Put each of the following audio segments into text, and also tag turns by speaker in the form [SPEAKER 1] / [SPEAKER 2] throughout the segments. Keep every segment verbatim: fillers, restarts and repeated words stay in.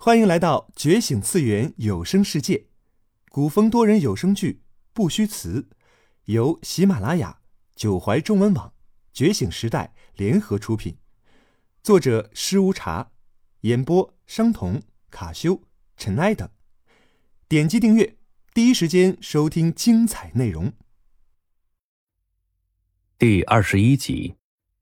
[SPEAKER 1] 欢迎来到觉醒次元有声世界，古风多人有声剧《不虚词》，由喜马拉雅、九怀中文网、觉醒时代联合出品，作者施无茶，演播商童、卡修、尘埃等。点击订阅，第一时间收听精彩内容。
[SPEAKER 2] 第二十一集。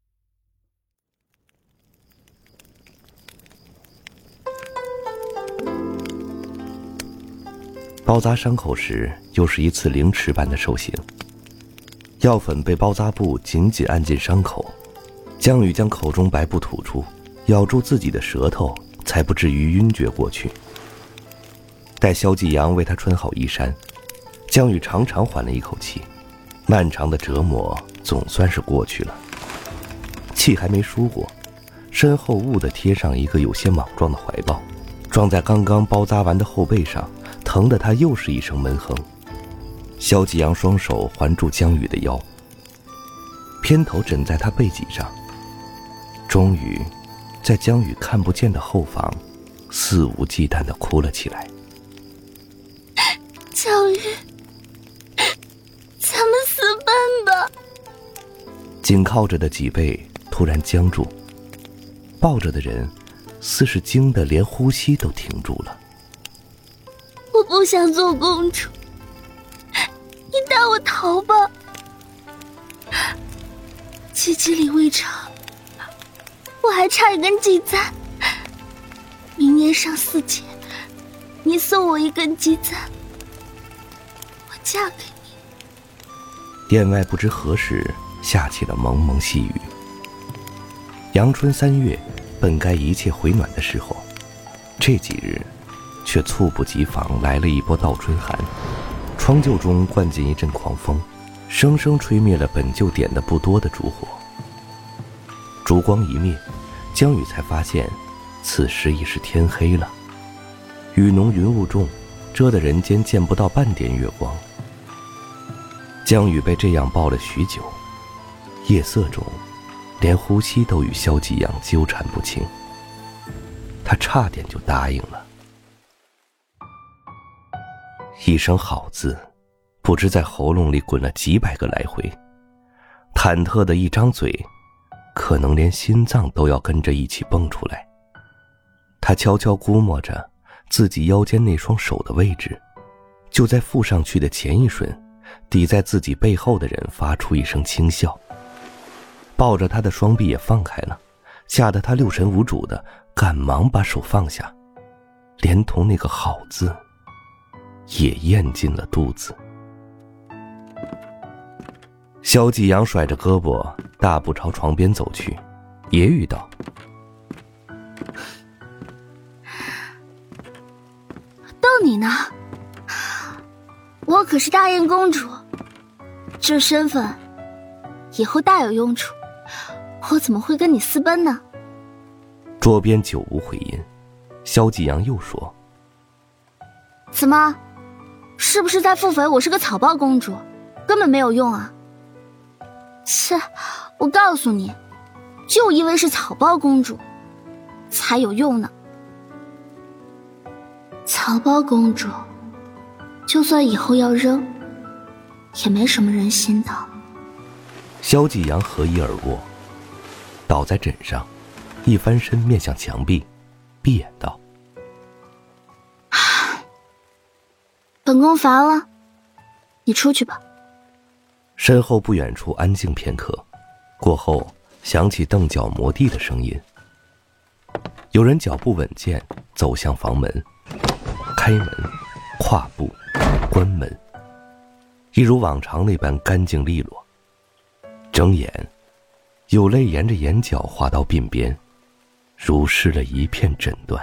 [SPEAKER 2] 包扎伤口时，又是一次凌迟般的受刑。药粉被包扎布紧紧按进伤口，江宇将口中白布吐出，咬住自己的舌头，才不至于晕厥过去。待萧继阳为他穿好衣衫，江宇长长缓了一口气，漫长的折磨总算是过去了。气还没舒过，身后兀地贴上一个有些莽撞的怀抱，撞在刚刚包扎完的后背上，疼得他又是一声闷哼。萧继阳双手环住江宇的腰，偏头枕在他背脊上，终于在江宇看不见的后方肆无忌惮地哭了起来。
[SPEAKER 3] 江宇，咱们私奔吧。
[SPEAKER 2] 紧靠着的脊背突然僵住，抱着的人似是惊得连呼吸都停住了。
[SPEAKER 3] 我不想做公主，你带我逃吧。七七里未长，我还差一根鸡簪。明年上巳节，你送我一根鸡簪，我嫁给你。
[SPEAKER 2] 殿外不知何时下起了蒙蒙细雨。阳春三月，本该一切回暖的时候，这几日却猝不及防来了一波倒春寒，窗臼中灌进一阵狂风，生生吹灭了本就点的不多的烛火。烛光一灭，江宇才发现此时已是天黑了，雨浓云雾重，遮得人间见不到半点月光。江宇被这样抱了许久，夜色中连呼吸都与萧继阳纠缠不清，他差点就答应了。一声好字不知在喉咙里滚了几百个来回，忐忑的一张嘴，可能连心脏都要跟着一起蹦出来。他悄悄估摸着自己腰间那双手的位置，就在附上去的前一瞬，抵在自己背后的人发出一声轻笑，抱着他的双臂也放开了，吓得他六神无主的赶忙把手放下，连同那个好字也咽进了肚子。萧继阳甩着胳膊大步朝床边走去，揶揄道：
[SPEAKER 3] 逗你呢，我可是大燕公主，这身份以后大有用处，我怎么会跟你私奔呢？
[SPEAKER 2] 桌边久无回音，萧继阳又说：
[SPEAKER 3] 怎么，是不是在腹诽我是个草包公主，根本没有用啊？切，我告诉你，就因为是草包公主才有用呢。草包公主就算以后要扔，也没什么人心的。
[SPEAKER 2] 萧继阳合衣而卧，倒在枕上，一翻身面向墙壁，闭眼道：
[SPEAKER 3] 本宫烦了，你出去吧。
[SPEAKER 2] 身后不远处安静片刻，过后响起蹬脚磨地的声音。有人脚步稳健走向房门，开门，跨步，关门，一如往常那般干净利落。睁眼，有泪沿着眼角滑到鬓边，如湿了一片枕缎。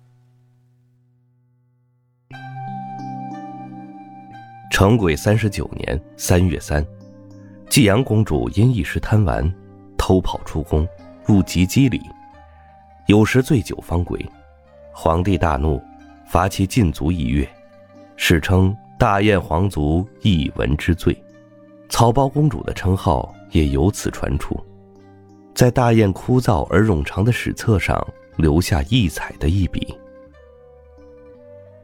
[SPEAKER 2] 成轨三十九年三月三，继阳公主因一时贪玩，偷跑出宫，入及笄里，有时醉酒方归。皇帝大怒，罚其禁足一月，史称大燕皇族一文之罪。草包公主的称号也由此传出，在大雁枯燥而冗长的史册上留下异彩的一笔。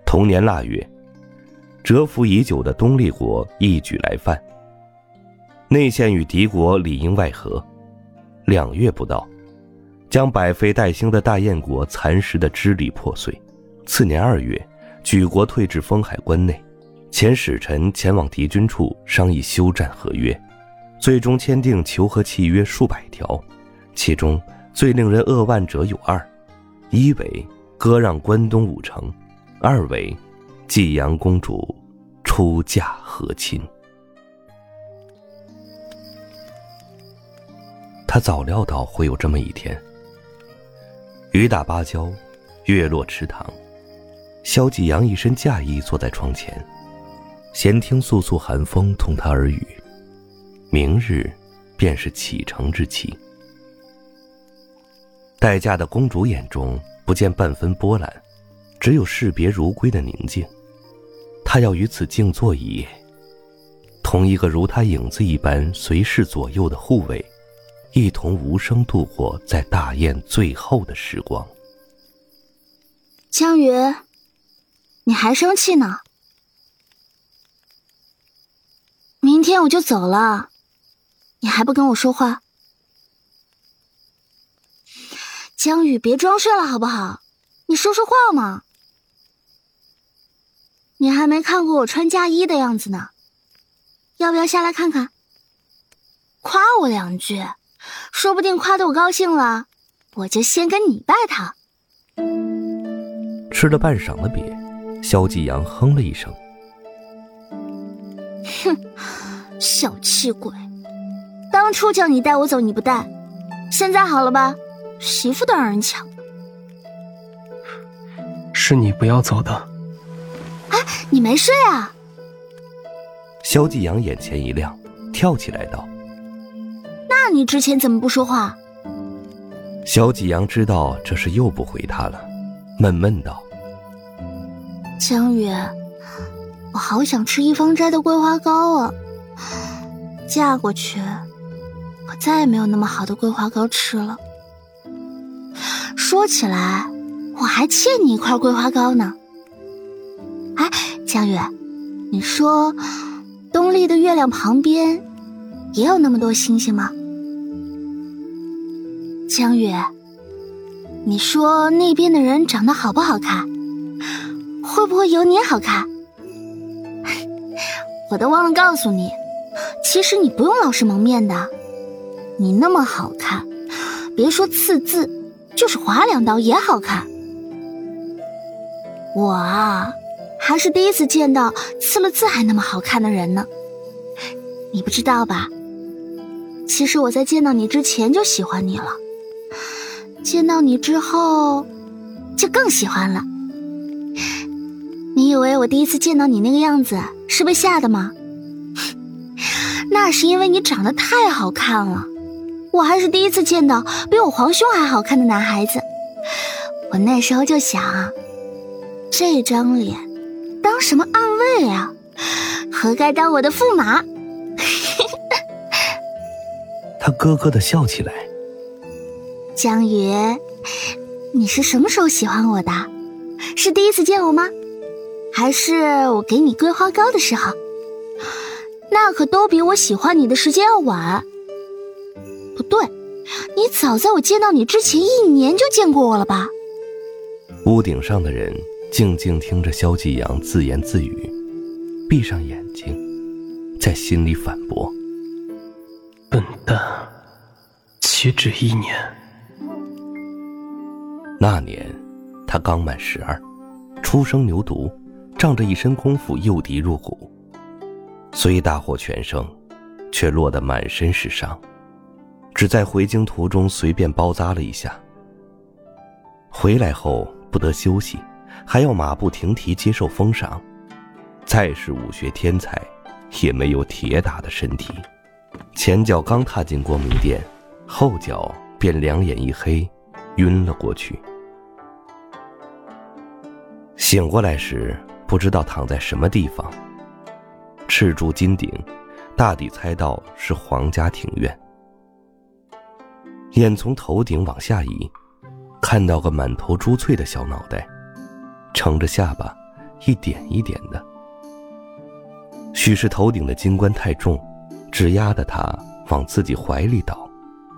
[SPEAKER 2] 同年腊月，蛰伏已久的东厉国一举来犯，内线与敌国里应外合，两月不到，将百废待兴的大燕国蚕食得支离破碎。次年二月，举国退至封海关内，遣使臣前往敌军处商议休战合约，最终签订求和契约数百条，其中最令人扼腕者有二：一为割让关东五城，二为济阳公主出嫁和亲。他早料到会有这么一天。雨打芭蕉，月落池塘，萧继阳一身嫁衣坐在窗前，闲听簌簌寒风同他耳语。明日便是启程之期。待嫁的公主眼中不见半分波澜，只有士别如归的宁静。她要于此静坐一夜，同一个如她影子一般随侍左右的护卫，一同无声度过在大宴最后的时光。
[SPEAKER 3] 江宇，你还生气呢？明天我就走了，你还不跟我说话？江宇，别装睡了好不好？你说说话嘛。你还没看过我穿嫁衣的样子呢，要不要下来看看？夸我两句，说不定夸得我高兴了，我就先跟你拜他。
[SPEAKER 2] 吃了半晌的瘪，萧继阳哼了一声。
[SPEAKER 3] 哼，小气鬼，当初叫你带我走你不带，现在好了吧，媳妇都让人抢。
[SPEAKER 4] 是你不要走的。
[SPEAKER 3] 哎，你没睡啊？
[SPEAKER 2] 萧继阳眼前一亮，跳起来道：
[SPEAKER 3] 那你之前怎么不说话？
[SPEAKER 2] 萧继阳知道这是又不回他了，闷闷道：
[SPEAKER 3] 江宇，我好想吃一方斋的桂花糕啊，嫁过去可再也没有那么好的桂花糕吃了。说起来我还欠你一块桂花糕呢。哎，江宇，你说东丽的月亮旁边也有那么多星星吗？江宇，你说那边的人长得好不好看？会不会有你好看？我都忘了告诉你，其实你不用老是蒙面的，你那么好看，别说刺字，就是划两刀也好看。我啊，还是第一次见到刺了字还那么好看的人呢。你不知道吧？其实我在见到你之前就喜欢你了，见到你之后就更喜欢了。你以为我第一次见到你那个样子是被吓的吗？那是因为你长得太好看了，我还是第一次见到比我皇兄还好看的男孩子。我那时候就想，这张脸当什么暗卫啊，活该当我的驸马。
[SPEAKER 2] 他咯咯地笑起来。
[SPEAKER 3] 江宇，你是什么时候喜欢我的？是第一次见我吗？还是我给你桂花糕的时候？那可都比我喜欢你的时间要晚。不对，你早在我见到你之前一年就见过我了吧？
[SPEAKER 2] 屋顶上的人静静听着萧继阳自言自语，闭上眼睛，在心里反驳：
[SPEAKER 4] 笨蛋，岂止一年。
[SPEAKER 2] 那年他刚满十二，初生牛犊，仗着一身功夫诱敌入虎，虽大获全胜，却落得满身是伤，只在回京途中随便包扎了一下。回来后不得休息，还要马不停蹄接受封赏，再是武学天才，也没有铁打的身体。前脚刚踏进光明殿，后脚便两眼一黑，晕了过去。醒过来时，不知道躺在什么地方，赤柱金顶，大抵猜到是皇家庭院。眼从头顶往下移，看到个满头珠翠的小脑袋，撑着下巴， 一点一点的。许是头顶的金冠太重，只压得他往自己怀里倒。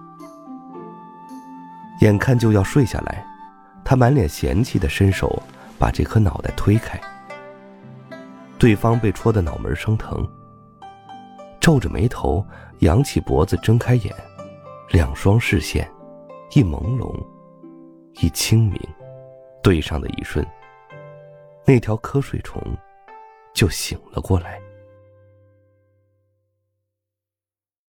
[SPEAKER 2] 眼看就要睡下来，他满脸嫌弃地伸手把这颗脑袋推开。对方被戳得脑门生疼，皱着眉头，扬起脖子，睁开眼，两双视线，一朦胧，一清明，对上的一瞬，那条瞌睡虫就醒了过来。